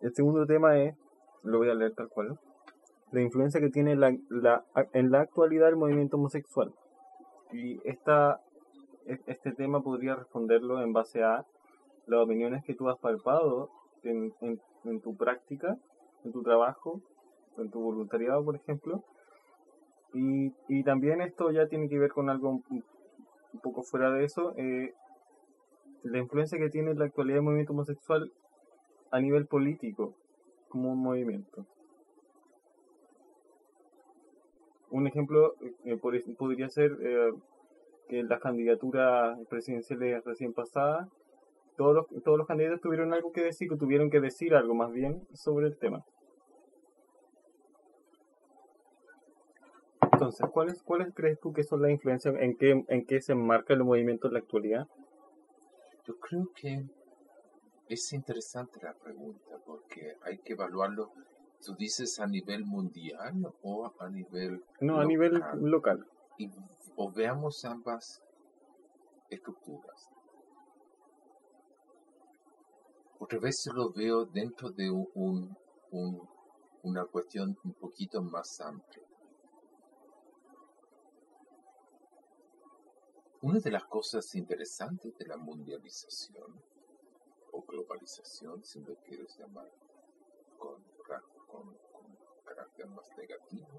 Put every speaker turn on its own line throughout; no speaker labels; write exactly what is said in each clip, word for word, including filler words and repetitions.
el segundo tema es, lo voy a leer tal cual, la influencia que tiene la, la, en la actualidad el movimiento homosexual. Y esta, este tema podría responderlo en base a las opiniones que tú has palpado en, en, en tu práctica, en tu trabajo, en tu voluntariado, por ejemplo. Y, y también esto ya tiene que ver con algo un, un poco fuera de eso, eh, la influencia que tiene en la actualidad el movimiento homosexual a nivel político, como un movimiento. Un ejemplo eh, por, podría ser eh, que en las candidaturas presidenciales recién pasadas, todos los, todos los candidatos tuvieron algo que decir, o tuvieron que decir algo más bien sobre el tema. Entonces, ¿cuáles, ¿cuáles crees tú que son las influencias, en qué, en qué se enmarca el movimiento en la actualidad?
Yo creo que es interesante la pregunta porque hay que evaluarlo. ¿Tú dices a nivel mundial o a nivel
No,
local?
a nivel local.
Y, o veamos ambas estructuras. Otra vez lo veo dentro de un, un, una cuestión un poquito más amplia. Una de las cosas interesantes de la mundialización o globalización, si lo quieres llamar con, con, con carácter más negativo,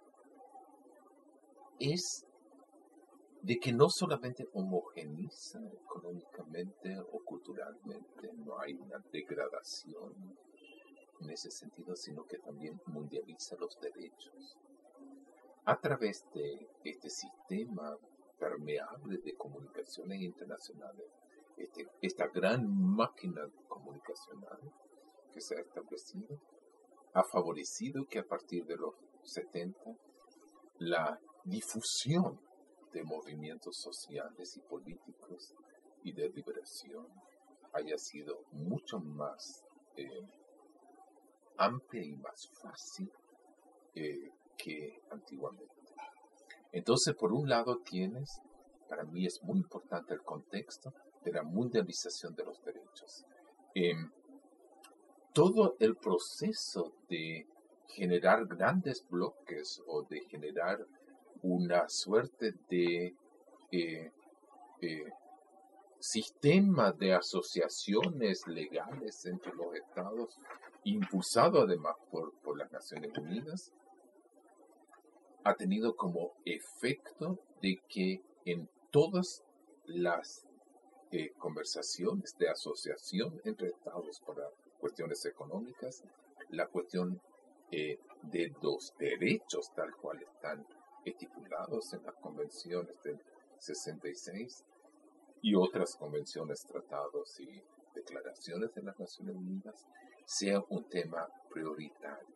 es de que no solamente homogeniza económicamente o culturalmente, no hay una degradación en ese sentido, sino que también mundializa los derechos. A través de este sistema permeable de comunicaciones internacionales, este, esta gran máquina comunicacional que se ha establecido, ha favorecido que a partir de los setenta la difusión de movimientos sociales y políticos y de liberación haya sido mucho más eh, amplia y más fácil eh, que antiguamente. Entonces, por un lado tienes, para mí es muy importante el contexto de la mundialización de los derechos. Eh, todo el proceso de generar grandes bloques o de generar una suerte de eh, eh, sistema de asociaciones legales entre los estados, impulsado además por, por las Naciones Unidas, ha tenido como efecto de que en todas las eh, conversaciones de asociación entre estados para cuestiones económicas, la cuestión eh, de los derechos tal cual están estipulados en las convenciones del sesenta y seis y otras convenciones, tratados y declaraciones de las Naciones Unidas, sea un tema prioritario.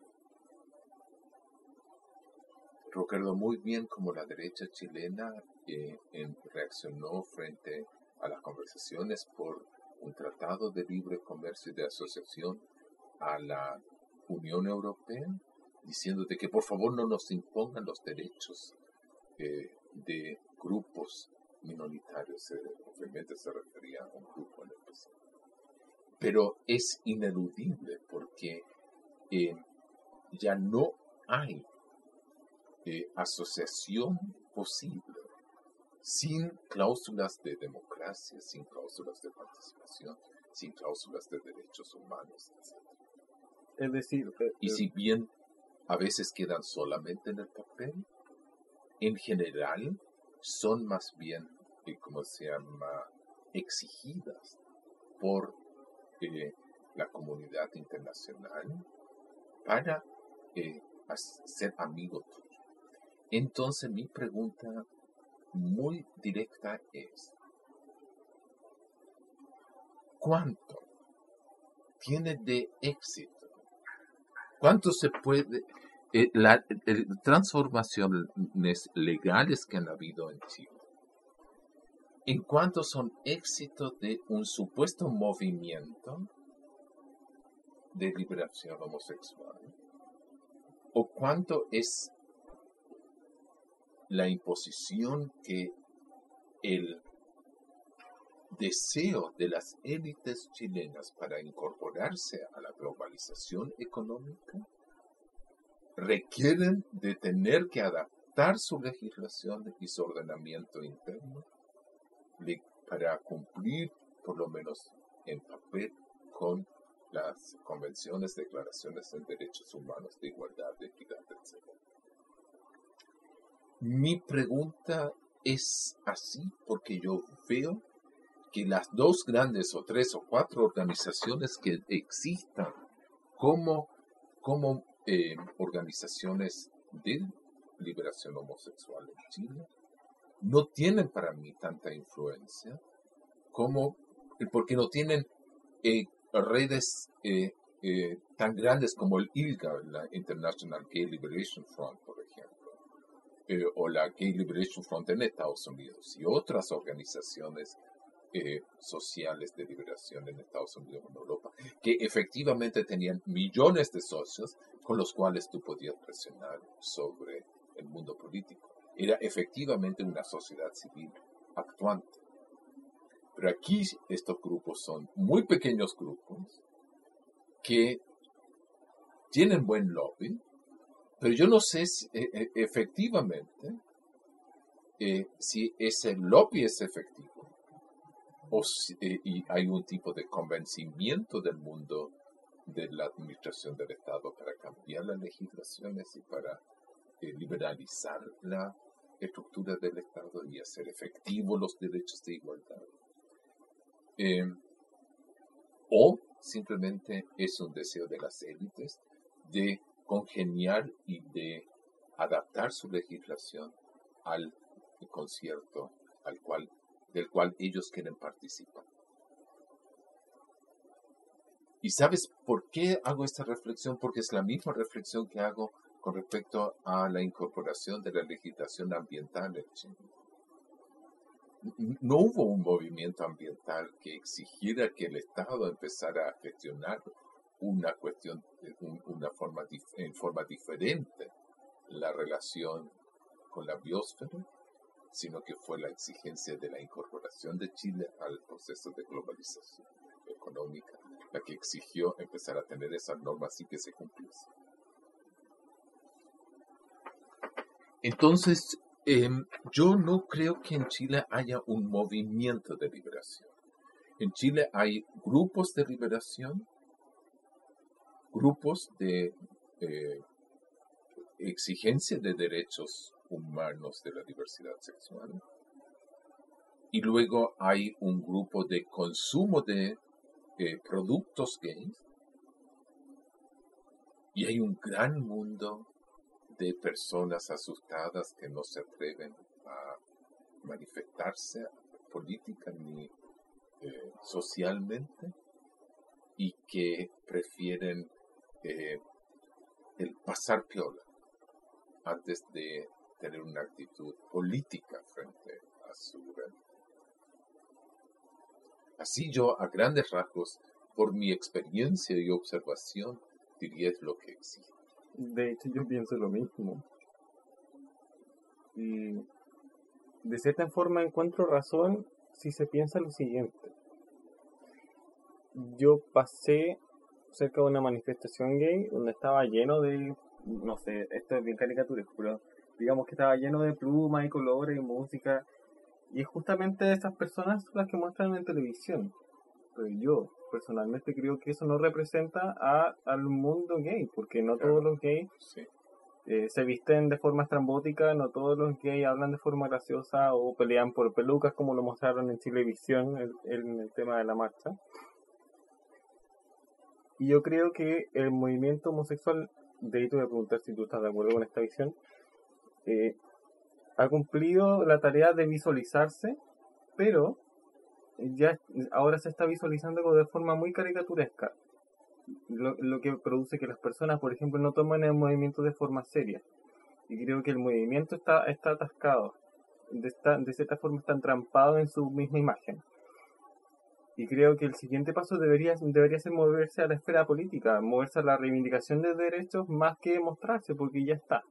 Recuerdo muy bien cómo la derecha chilena eh, en, reaccionó frente a las conversaciones por un tratado de libre comercio y de asociación a la Unión Europea, diciendo de que por favor no nos impongan los derechos eh, de grupos minoritarios. Eh, obviamente se refería a un grupo en especial. Pero es ineludible porque eh, ya no hay eh, asociación posible sin cláusulas de democracia, sin cláusulas de participación, sin cláusulas de derechos humanos, etcétera.
Es decir, eh,
y si bien a veces quedan solamente en el papel, en general son más bien, eh, como se llama, exigidas por eh, la comunidad internacional para eh, ser amigo tuyo. Entonces mi pregunta muy directa es, ¿cuánto tiene de éxito? ¿Cuánto se puede... Eh, las eh, transformaciones legales que han habido en Chile, ¿en cuánto son éxitos de un supuesto movimiento de liberación homosexual? ¿O cuánto es la imposición que el deseo de las élites chilenas para incorporar incorporarse a la globalización económica requieren de tener que adaptar su legislación y su ordenamiento interno para cumplir, por lo menos en papel, con las convenciones, declaraciones de derechos humanos, de igualdad, de equidad, etcétera. Mi pregunta es así porque yo veo que las dos grandes o tres o cuatro organizaciones que existan como, como eh, organizaciones de liberación homosexual en Chile no tienen para mí tanta influencia como, porque no tienen eh, redes eh, eh, tan grandes como el I L G A, la International Gay Liberation Front, por ejemplo, eh, o la Gay Liberation Front en Estados Unidos, y otras organizaciones eh, sociales de liberación en Estados Unidos y en Europa, que efectivamente tenían millones de socios con los cuales tú podías presionar sobre el mundo político. Era efectivamente una sociedad civil actuante. Pero aquí estos grupos son muy pequeños grupos que tienen buen lobby, pero yo no sé si, eh, efectivamente eh, si ese lobby es efectivo o si, eh, y hay un tipo de convencimiento del mundo de la administración del Estado para cambiar las legislaciones y para eh, liberalizar la estructura del Estado y hacer efectivos los derechos de igualdad. Eh, o simplemente es un deseo de las élites de congeniar y de adaptar su legislación al concierto al cual, del cual ellos quieren participar. ¿Y sabes por qué hago esta reflexión? Porque es la misma reflexión que hago con respecto a la incorporación de la legislación ambiental en Chile. No hubo un movimiento ambiental que exigiera que el Estado empezara a gestionar una cuestión, una forma, en forma diferente la relación con la biosfera, sino que fue la exigencia de la incorporación de Chile al proceso de globalización económica la que exigió empezar a tener esas normas y que se cumpliesen. Entonces, eh, yo no creo que en Chile haya un movimiento de liberación. En Chile hay grupos de liberación, grupos de eh, exigencia de derechos humanos de la diversidad sexual, y luego hay un grupo de consumo de eh, productos gays, y hay un gran mundo de personas asustadas que no se atreven a manifestarse política ni eh, socialmente y que prefieren eh, el pasar piola antes de tener una actitud política frente a su gobierno. Así yo, a grandes rasgos, por mi experiencia y observación, diría es lo que existe.
De hecho, yo pienso lo mismo. Y de cierta forma encuentro razón si se piensa lo siguiente. Yo pasé cerca de una manifestación gay donde estaba lleno de, no sé, esto es bien caricaturesco, pero digamos que estaba lleno de plumas y colores y música. Y justamente esas personas son las que muestran en televisión. Pero yo personalmente creo que eso no representa a, al mundo gay, porque no
Claro.
todos los gays
Sí.
eh, se visten de forma estrambótica, no todos los gays hablan de forma graciosa o pelean por pelucas como lo mostraron en Chilevisión en el, el, el tema de la marcha. Y yo creo que el movimiento homosexual, de ahí te voy a preguntar si tú estás de acuerdo con esta visión, eh, ha cumplido la tarea de visualizarse, pero ya ahora se está visualizando de forma muy caricaturesca, lo, lo que produce que las personas, por ejemplo, no tomen el movimiento de forma seria. Y creo que el movimiento está, está atascado, de, esta, de cierta forma está entrampado en su misma imagen. Y creo que el siguiente paso debería, debería ser moverse a la esfera política, moverse a la reivindicación de derechos más que mostrarse, porque ya está.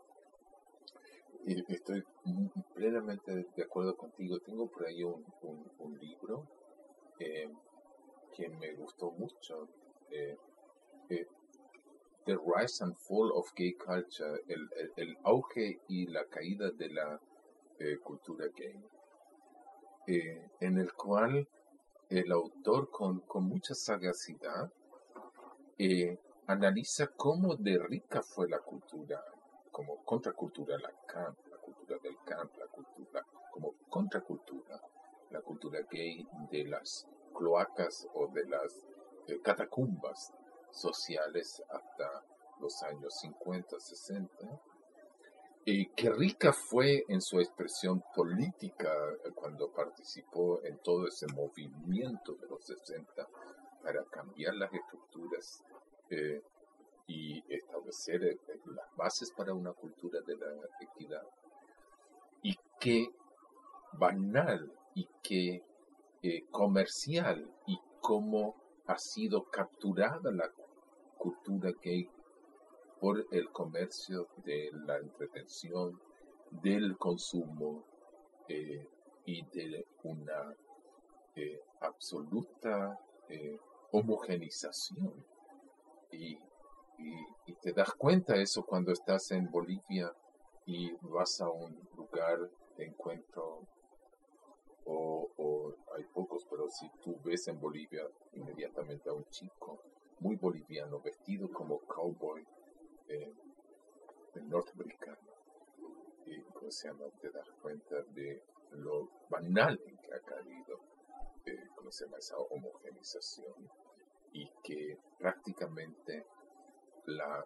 Y estoy plenamente de acuerdo contigo. Tengo por ahí un, un, un libro eh, que me gustó mucho eh, eh, The Rise and Fall of Gay Culture, el, el, el auge y la caída de la eh, cultura gay, eh, en el cual el autor con, con mucha sagacidad eh, analiza cómo de rica fue la cultura, como contracultura la camp, la cultura del camp, la cultura como contracultura, la cultura gay de las cloacas o de las eh, catacumbas sociales hasta los años cincuenta, sesenta. Y qué rica fue en su expresión política cuando participó en todo ese movimiento de los sesenta para cambiar las estructuras eh, y establecer eh, las bases para una cultura de la equidad. Y qué banal y qué eh, comercial y cómo ha sido capturada la cultura gay por el comercio de la entretención, del consumo eh, y de una eh, absoluta eh, homogenización. Y, y, y te das cuenta eso cuando estás en Bolivia y vas a un lugar de encuentro, o, o hay pocos, pero si tú ves en Bolivia inmediatamente a un chico muy boliviano vestido como cowboy, Eh, norteamericano, y como se llama, te das cuenta de lo banal en que ha caído, eh, como se llama, esa homogenización, y que prácticamente la,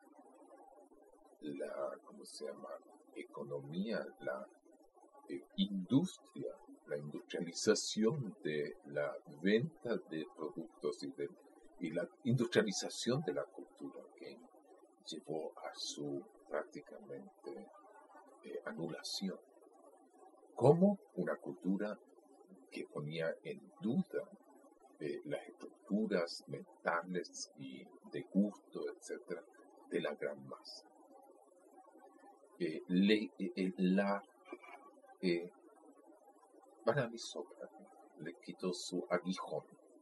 la ¿cómo se llama?, economía, la eh, industria, la industrialización de la venta de productos y, de, y la industrialización de la cultura que llevó a su prácticamente eh, anulación, como una cultura que ponía en duda eh, las estructuras mentales y de gusto, etcétera, de la gran masa. Eh, le, eh, la eh, para mi Sócrates le quitó su aguijón.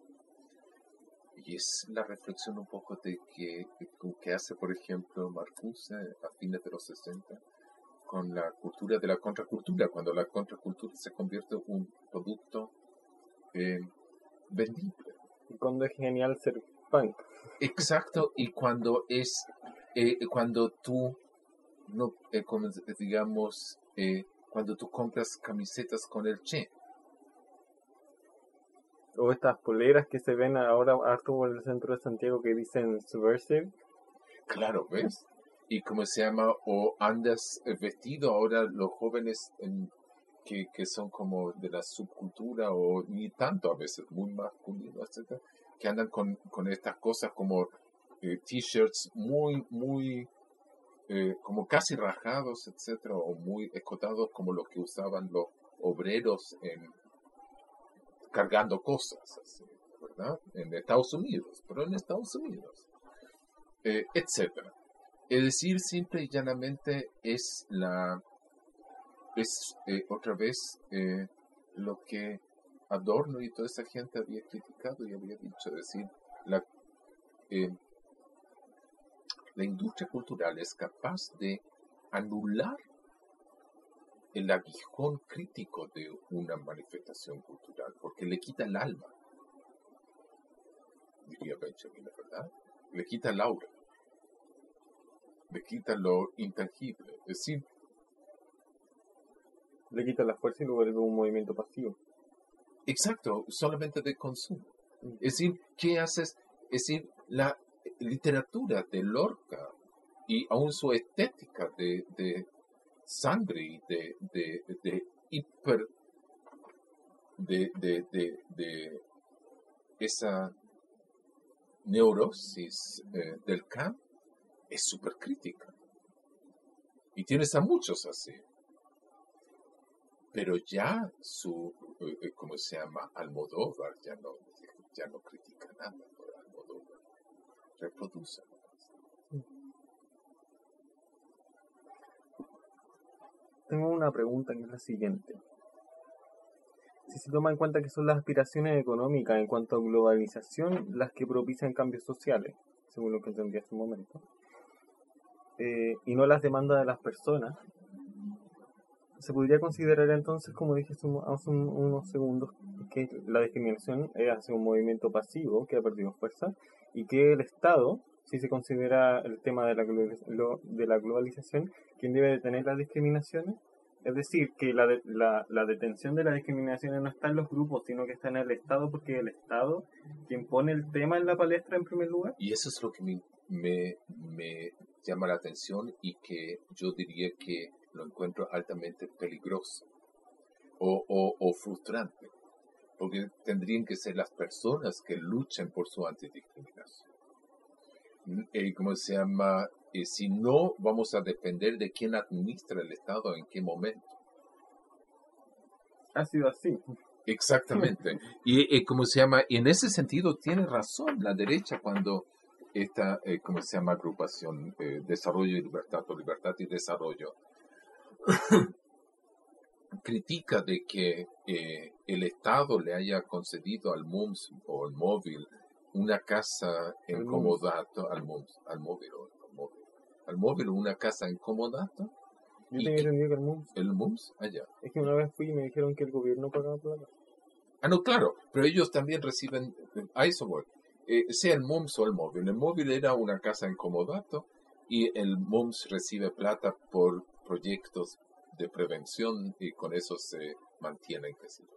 Y es la reflexión un poco de que, que hace, por ejemplo, Marcuse a fines de los sesenta con la cultura de la contracultura, cuando la contracultura se convierte en un producto eh, vendible.
Y cuando es genial ser punk.
Exacto, y cuando es, eh, cuando tú, no, eh, como, digamos, eh, cuando tú compras camisetas con el Che.
O estas poleras que se ven ahora harto por el centro de Santiago que dicen Subversive.
Claro, ¿ves? Y cómo se llama, o andas vestido ahora los jóvenes en, que, que son como de la subcultura, o ni tanto a veces, muy masculinos, etcétera, que andan con, con estas cosas como eh, t-shirts muy, muy, eh, como casi rajados, etcétera, o muy escotados como los que usaban los obreros en cargando cosas, así, ¿verdad? En Estados Unidos, pero en Estados Unidos, eh, etcétera. Es decir, simple y llanamente es la, es eh, otra vez eh, lo que Adorno y toda esa gente había criticado y había dicho, es decir, la, eh, la industria cultural es capaz de anular el aguijón crítico de una manifestación cultural, porque le quita el alma, diría Benjamin, ¿verdad? Le quita el aura, le quita lo intangible, es decir,
le quita la fuerza y lo vuelve un movimiento pasivo.
Exacto, solamente de consumo. Es decir, ¿qué haces? Es decir, la literatura de Lorca y aún su estética de, de sangre y de, de, de hiper, de, de, de, de esa neurosis eh, del camp es súper crítica. Y tienes a muchos así. Pero ya su, eh, ¿cómo se llama? Almodóvar ya no, ya no critica nada por Almodóvar. Reproduce.
Tengo una pregunta que es la siguiente. si se toma en cuenta que son las aspiraciones económicas en cuanto a globalización las que propician cambios sociales, según lo que entendí hace un momento, eh, y no las demandas de las personas, se podría considerar entonces, como dije hace, un- hace un- unos segundos, que la discriminación es hacia un movimiento pasivo que ha perdido fuerza y que el Estado, si se considera el tema de la, globaliz- lo- de la globalización, quien debe detener las discriminaciones. Es decir, que la, de- la, la detención de las discriminaciones no está en los grupos, sino que está en el Estado, porque es el Estado quien pone el tema en la palestra en primer lugar.
Y eso es lo que me, me, me llama la atención y que yo diría que lo encuentro altamente peligroso o, o, o frustrante, porque tendrían que ser las personas que luchen por su antidiscriminación. Eh, ¿Cómo se llama? Eh, si no, vamos a depender de quién administra el Estado en qué momento.
Ha sido así.
Exactamente. Y eh, ¿cómo se llama? Y en ese sentido tiene razón la derecha cuando esta, eh, ¿cómo se llama? Agrupación eh, Desarrollo y Libertad o Libertad y Desarrollo critica de que eh, el Estado le haya concedido al M U M S o al móvil una casa en
Al
comodato, al M U M S, al móvil, o al móvil, al móvil una casa en comodato,
Yo
y
tenía
que-
entendido que el M U M S,
el M U M S allá.
es que una vez fui y me dijeron que el gobierno pagaba por la casa.
Ah, no, claro, pero ellos también reciben, a eso voy, eh, sea el M U M S o el móvil. El móvil era una casa en comodato y el M U M S recibe plata por proyectos de prevención y con eso se mantienen creciendo.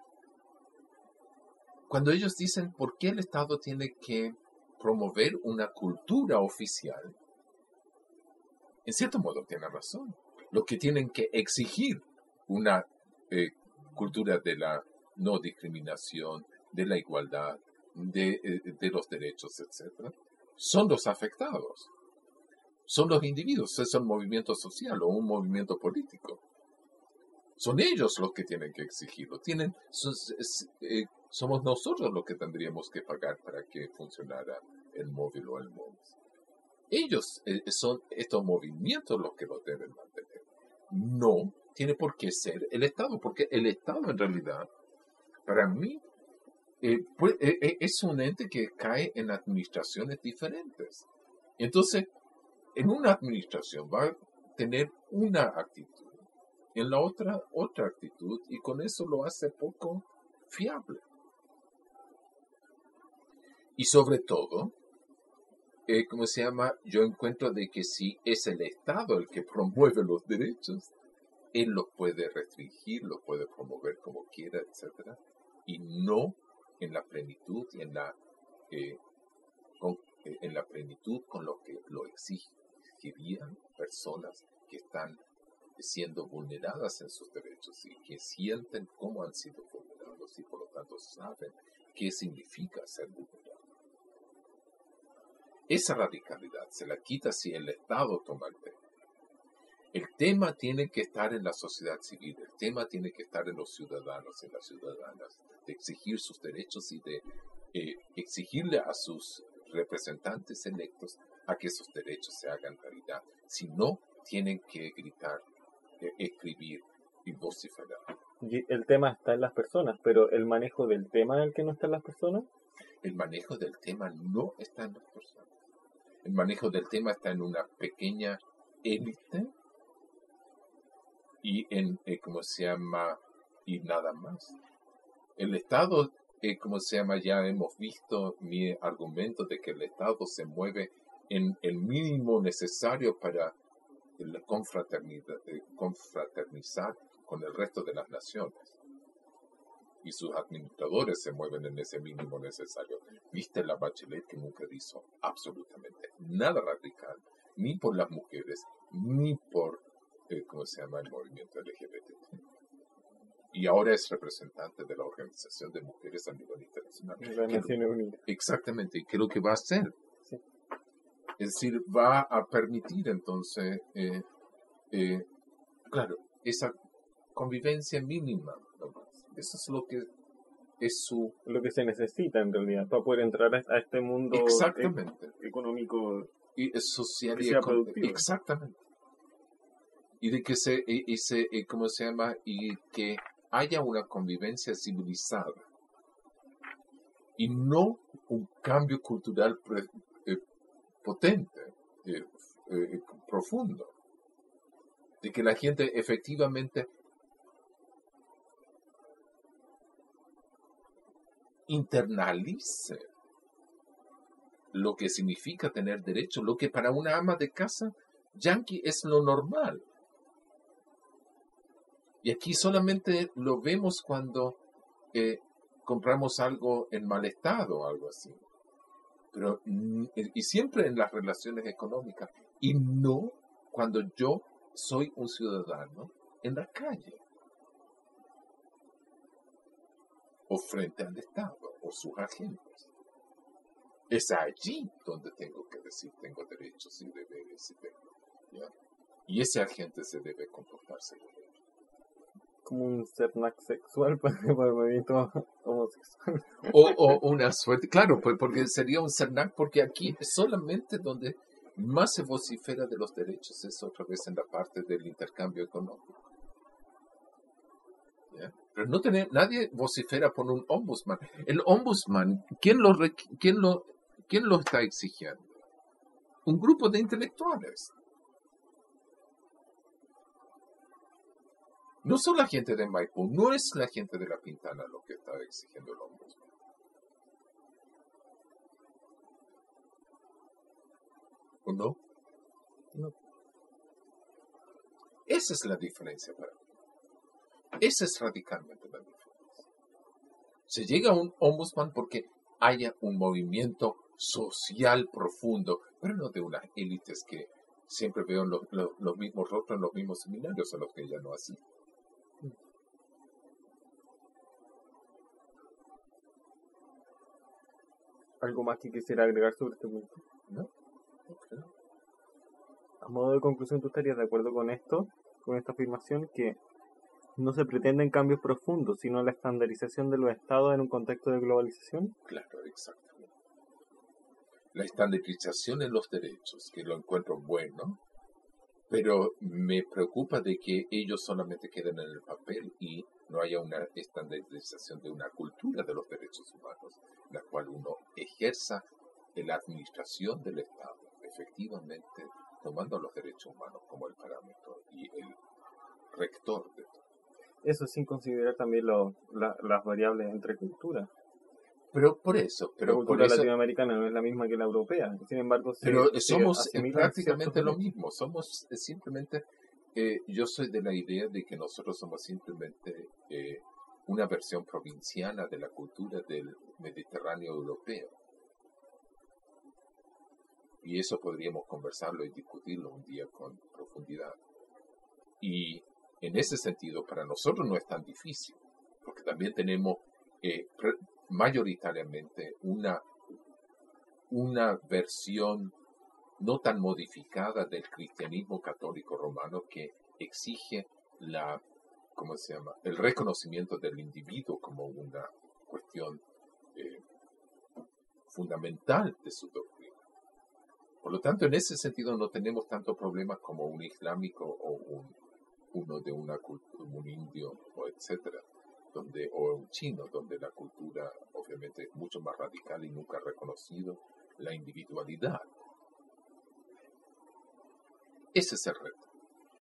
Cuando ellos dicen por qué el Estado tiene que promover una cultura oficial, en cierto modo tienen razón. Lo que tienen que exigir una eh, cultura de la no discriminación, de la igualdad, de, eh, de los derechos, etcétera, son los afectados. Son los individuos, es un movimiento social o un movimiento político. Son ellos los que tienen que exigirlo. Tienen, sus, es, eh, somos nosotros los que tendríamos que pagar para que funcionara el móvil o el M U M S. Ellos eh, son estos movimientos los que lo deben mantener. No tiene por qué ser el Estado, porque el Estado en realidad, para mí, eh, pues, eh, es un ente que cae en administraciones diferentes. Entonces, en una administración va a tener una actitud, en la otra otra actitud, y con eso lo hace poco fiable. Y sobre todo, eh, ¿cómo se llama? Yo encuentro de que si es el Estado el que promueve los derechos, él los puede restringir, los puede promover como quiera, etcétera, y no en la plenitud y en la eh, con, eh, en la plenitud con lo que lo exigirían personas que están siendo vulneradas en sus derechos y que sienten cómo han sido vulnerados y por lo tanto saben qué significa ser vulnerado. Esa radicalidad se la quita si el Estado toma el tema. El tema tiene que estar en la sociedad civil, el tema tiene que estar en los ciudadanos y las ciudadanas, de exigir sus derechos y de eh, exigirle a sus representantes electos a que esos derechos se hagan realidad. Si no, tienen que gritar, eh, escribir y vociferar.
Y el tema está en las personas, pero el manejo del tema es el que no está en las personas.
El manejo del tema no está en las personas. El manejo del tema está en una pequeña élite y en, eh, ¿cómo se llama? Y nada más. El Estado, eh, ¿cómo se llama? Ya hemos visto mi argumento de que el Estado se mueve en el mínimo necesario para el confraternidad, eh, confraternizar con el resto de las naciones. Y sus administradores se mueven en ese mínimo necesario. ¿Viste la Bachelet que nunca hizo absolutamente nada radical, ni por las mujeres, ni por, eh, ¿cómo se llama?, el movimiento L G B T? Y ahora es representante de la Organización de Mujeres a nivel internacional.
Las Naciones Unidas.
Exactamente, ¿y qué es lo que va a hacer?
Sí.
Es decir, va a permitir entonces, eh, eh, claro, esa convivencia mínima, ¿no? Eso es lo que es su...
Lo que se necesita en realidad para poder entrar a este mundo
Exactamente.
e- económico
Y es social
que
y
sea
econ-
productivo.
Exactamente. Y de que se, y, y se y ¿cómo se llama? Y que haya una convivencia civilizada y no un cambio cultural pre, eh, potente, eh, eh, profundo, de que la gente efectivamente internalice lo que significa tener derecho, lo que para una ama de casa yanqui es lo normal. Y aquí solamente lo vemos cuando eh, compramos algo en mal estado o algo así. Pero, y siempre en las relaciones económicas. Y no cuando yo soy un ciudadano en la calle. O frente al Estado o sus agentes. Es allí donde tengo que decir tengo derechos y deberes y tengo, ¿ya? Y ese agente se debe comportarse como ellos.
Como un cernac sexual para el movimiento homosexual.
O, o una suerte, claro, pues porque sería un cernac, porque aquí solamente donde más se vocifera de los derechos es otra vez en la parte del intercambio económico. ¿Ya? Pero no tener, nadie vocifera por un ombudsman. El ombudsman, ¿quién lo, quién lo, quién lo está exigiendo? Un grupo de intelectuales. No son la gente de Maipú, no es la gente de La Pintana lo que está exigiendo el ombudsman. ¿O no? No. Esa es la diferencia para mí. Esa es radicalmente la diferencia. Se llega a un ombudsman porque haya un movimiento social profundo, pero no de unas élites que siempre veo los, los, los mismos rostros en los mismos seminarios a los que ella no asiste.
¿Algo más que quisiera agregar sobre este punto?
No, no creo.
A modo de conclusión, ¿tú estarías de acuerdo con esto, con esta afirmación, que no se pretenden cambios profundos, sino la estandarización de los estados en un contexto de globalización?
Claro, exactamente. La estandarización en los derechos, que lo encuentro bueno, pero me preocupa de que ellos solamente queden en el papel y no haya una estandarización de una cultura de los derechos humanos, la cual uno ejerza en la administración del Estado, efectivamente tomando los derechos humanos como el parámetro y el rector de todo.
Eso sin considerar también lo, la, las variables entre culturas.
Pero por eso, pero
la cultura
por eso,
latinoamericana no es la misma que la europea. Sin embargo, se,
pero
se
somos
asimilan
prácticamente lo
derechos.
mismo. Somos simplemente, eh, yo soy de la idea de que nosotros somos simplemente eh, una versión provinciana de la cultura del Mediterráneo europeo. Y eso podríamos conversarlo y discutirlo un día con profundidad. Y en ese sentido, para nosotros no es tan difícil, porque también tenemos eh, mayoritariamente una, una versión no tan modificada del cristianismo católico romano que exige la, ¿cómo se llama?, el reconocimiento del individuo como una cuestión eh, fundamental de su doctrina. Por lo tanto, en ese sentido no tenemos tantos problemas como un islámico o un, uno de una cultura, un indio, o etcétera, donde, o un chino, donde la cultura obviamente es mucho más radical y nunca ha reconocido la individualidad. Ese es el reto.